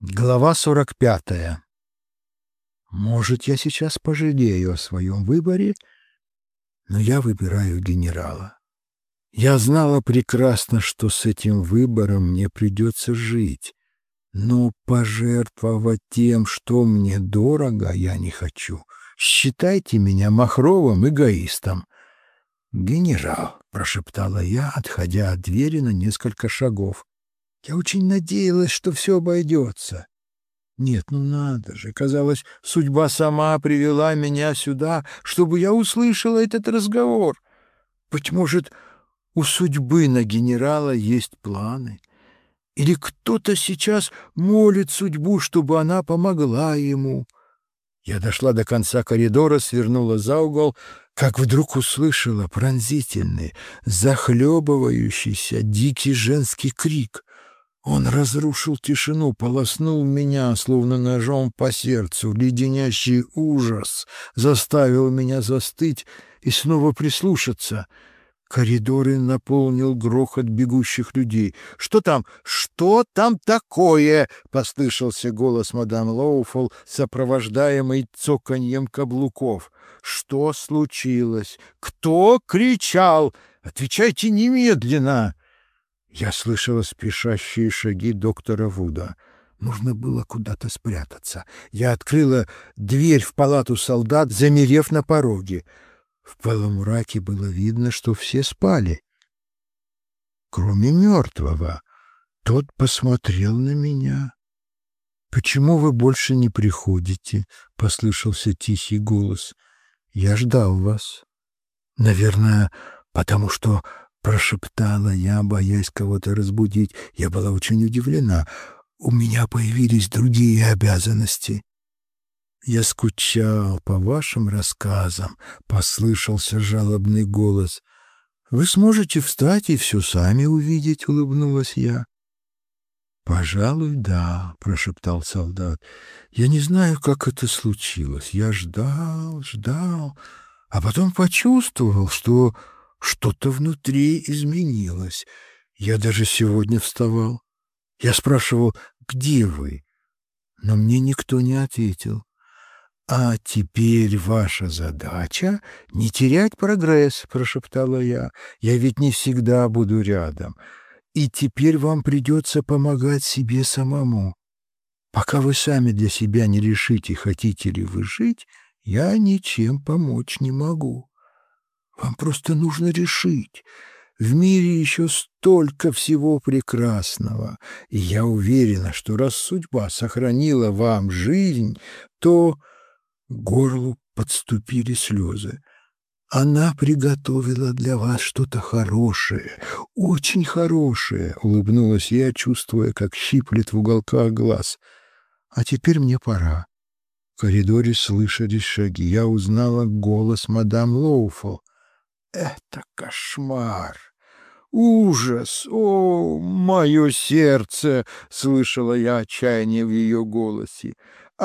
Глава 45. Может, я сейчас пожалею о своем выборе, но я выбираю генерала. Я знала прекрасно, что с этим выбором мне придется жить, но пожертвовать тем, что мне дорого, я не хочу. Считайте меня махровым эгоистом. «Генерал», — прошептала я, отходя от двери на несколько шагов. Я очень надеялась, что все обойдется. Нет, ну надо же, казалось, судьба сама привела меня сюда, чтобы я услышала этот разговор. Быть может, у судьбы на генерала есть планы? Или кто-то сейчас молит судьбу, чтобы она помогла ему? Я дошла до конца коридора, свернула за угол, как вдруг услышала пронзительный, захлебывающийся, дикий женский крик. Он разрушил тишину, полоснул меня, словно ножом по сердцу. Леденящий ужас заставил меня застыть и снова прислушаться. Коридоры наполнил грохот бегущих людей. «Что там? Что там такое?» — послышался голос мадам Лоуфол, сопровождаемый цоканьем каблуков. «Что случилось? Кто кричал? Отвечайте немедленно!» Я слышала спешащие шаги доктора Вуда. Нужно было куда-то спрятаться. Я открыла дверь в палату солдат, замерев на пороге. В полумраке было видно, что все спали, кроме мертвого. Тот посмотрел на меня. «Почему вы больше не приходите?» — послышался тихий голос. «Я ждал вас». «Наверное, потому что...» — прошептала я, боясь кого-то разбудить. Я была очень удивлена. У меня появились другие обязанности. «Я скучал по вашим рассказам», — послышался жалобный голос. «Вы сможете встать и все сами увидеть», — улыбнулась я. «Пожалуй, да», — прошептал солдат. «Я не знаю, как это случилось. Я ждал, а потом почувствовал, что что-то внутри изменилось. Я даже сегодня вставал. Я спрашивал, где вы? Но мне никто не ответил. «А теперь ваша задача — не терять прогресс», — прошептала я. «Я ведь не всегда буду рядом. И теперь вам придется помогать себе самому. Пока вы сами для себя не решите, хотите ли вы жить, я ничем помочь не могу. Вам просто нужно решить. В мире еще столько всего прекрасного, и я уверена, что раз судьба сохранила вам жизнь, то...» К горлу подступили слезы. «Она приготовила для вас что-то хорошее, очень хорошее», — улыбнулась я, чувствуя, как щиплет в уголках глаз. «А теперь мне пора». В коридоре слышались шаги. Я узнала голос мадам Лоуфол. «Это кошмар! Ужас! О, мое сердце!» — слышала я отчаяние в ее голосе.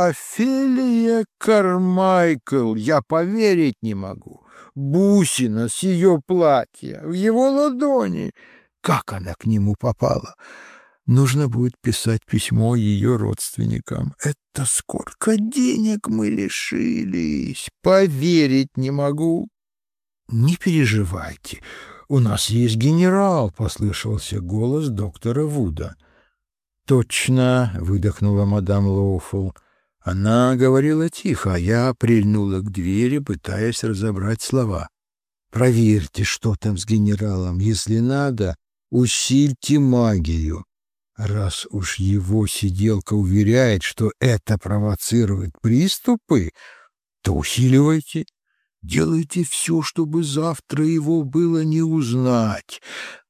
«Офелия Кармайкл! Я поверить не могу! Бусина с ее платья в его ладони! Как она к нему попала? Нужно будет писать письмо ее родственникам. Это сколько денег мы лишились! Поверить не могу!» «Не переживайте, у нас есть генерал», — послышался голос доктора Вуда. «Точно», — выдохнула мадам Лоуфул. Она говорила тихо, а я прильнула к двери, пытаясь разобрать слова. «Проверьте, что там с генералом. Если надо, усильте магию. Раз уж его сиделка уверяет, что это провоцирует приступы, то усиливайте. Делайте все, чтобы завтра его было не узнать.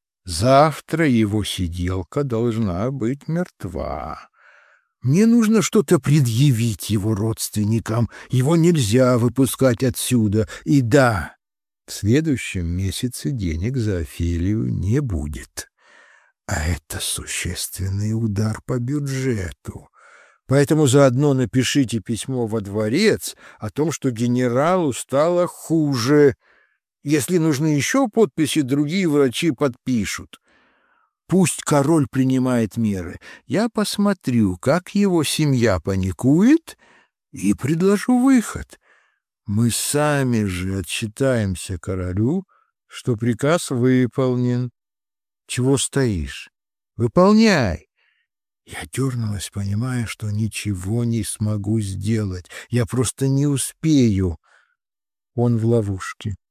Завтра его сиделка должна быть мертва. Мне нужно что-то предъявить его родственникам. Его нельзя выпускать отсюда. И да, в следующем месяце денег за Офелию не будет. А это существенный удар по бюджету. Поэтому заодно напишите письмо во дворец о том, что генералу стало хуже. Если нужны еще подписи, другие врачи подпишут. Пусть король принимает меры. Я посмотрю, как его семья паникует, и предложу выход. Мы сами же отчитаемся королю, что приказ выполнен. Чего стоишь? Выполняй!» Я дернулась, понимая, что ничего не смогу сделать. Я просто не успею. Он в ловушке.